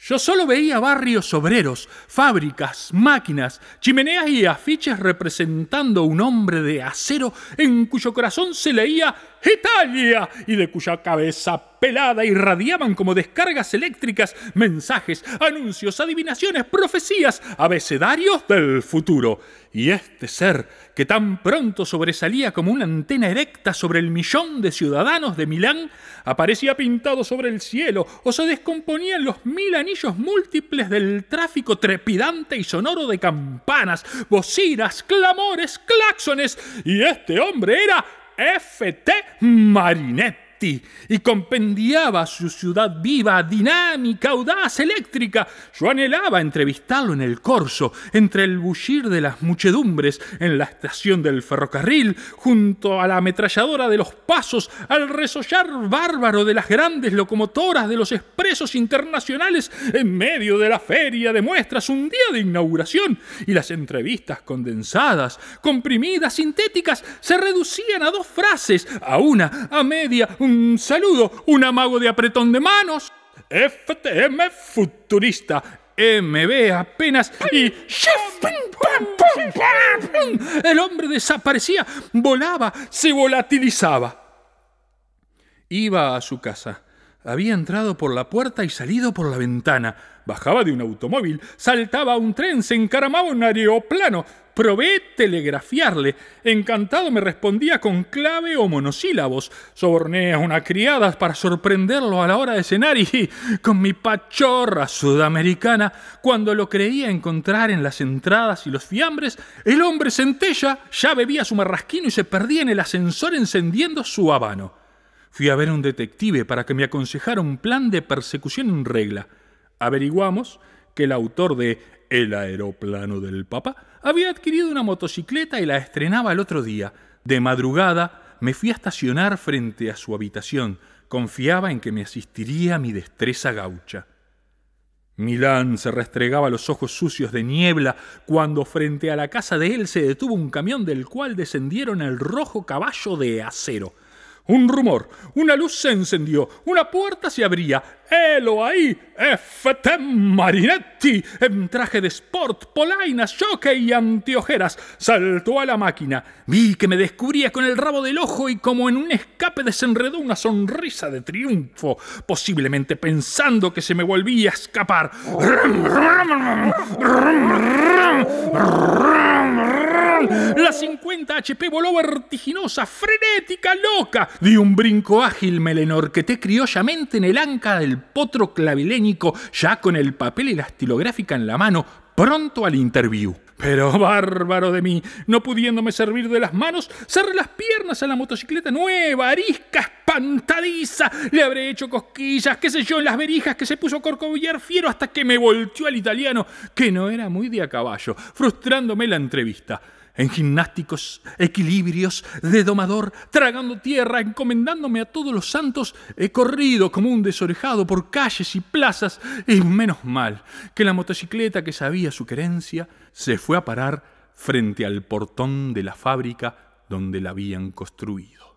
Yo solo veía barrios obreros, fábricas, máquinas, chimeneas y afiches representando un hombre de acero en cuyo corazón se leía Italia y de cuya cabeza pelada irradiaban como descargas eléctricas mensajes, anuncios, adivinaciones, profecías, abecedarios del futuro. Y este ser, que tan pronto sobresalía como una antena erecta sobre el millón de ciudadanos de Milán, aparecía pintado sobre el cielo o se descomponía en los 1000 anillos múltiples del tráfico trepidante y sonoro de campanas, bocinas, clamores, claxones. Y este hombre era F.T. Marinetti y compendiaba su ciudad viva, dinámica, audaz, eléctrica. Yo anhelaba entrevistarlo en el corso, entre el bullir de las muchedumbres, en la estación del ferrocarril, junto a la ametralladora de los pasos, al resollar bárbaro de las grandes locomotoras de los expresos internacionales, en medio de la feria de muestras, un día de inauguración, y las entrevistas condensadas, comprimidas, sintéticas, se reducían a 2 frases, a una, a media, un saludo, un amago de apretón de manos. FTM futurista, MB apenas y el hombre desaparecía, volaba, se volatilizaba. Iba a su casa. Había entrado por la puerta y salido por la ventana. Bajaba de un automóvil, saltaba a un tren, se encaramaba en un aeroplano. Probé telegrafiarle. Encantado me respondía con clave o monosílabos. Soborné a una criada para sorprenderlo a la hora de cenar y, con mi pachorra sudamericana, cuando lo creía encontrar en las entradas y los fiambres, el hombre centella ya bebía su marrasquino y se perdía en el ascensor encendiendo su habano. Fui a ver a un detective para que me aconsejara un plan de persecución en regla. Averiguamos que el autor de El aeroplano del Papa había adquirido una motocicleta y la estrenaba el otro día. De madrugada me fui a estacionar frente a su habitación. Confiaba en que me asistiría mi destreza gaucha. Milán se restregaba los ojos sucios de niebla cuando frente a la casa de él se detuvo un camión del cual descendieron el rojo caballo de acero. Un rumor, una luz se encendió, una puerta se abría. ¡Helo ahí! F.T. Marinetti, en traje de sport, polainas, jockey y anteojeras, saltó a la máquina. Vi que me descubría con el rabo del ojo y como en un escape desenredó una sonrisa de triunfo, posiblemente pensando que se me volvía a escapar. La 50 HP voló vertiginosa, frenética, loca. Di un brinco ágil, me le enorqueté criollamente en el anca del potro clavilénico, ya con el papel y la estilográfica en la mano, pronto al interview. Pero bárbaro de mí, no pudiéndome servir de las manos, cerré las piernas a la motocicleta nueva, arisca, espantadiza. Le habré hecho cosquillas, qué sé yo, en las verijas que se puso a corcovillar fiero hasta que me volteó al italiano, que no era muy de a caballo, frustrándome la entrevista. En gimnásticos equilibrios de domador, tragando tierra, encomendándome a todos los santos, he corrido como un desorejado por calles y plazas, y menos mal que la motocicleta que sabía su querencia se fue a parar frente al portón de la fábrica donde la habían construido.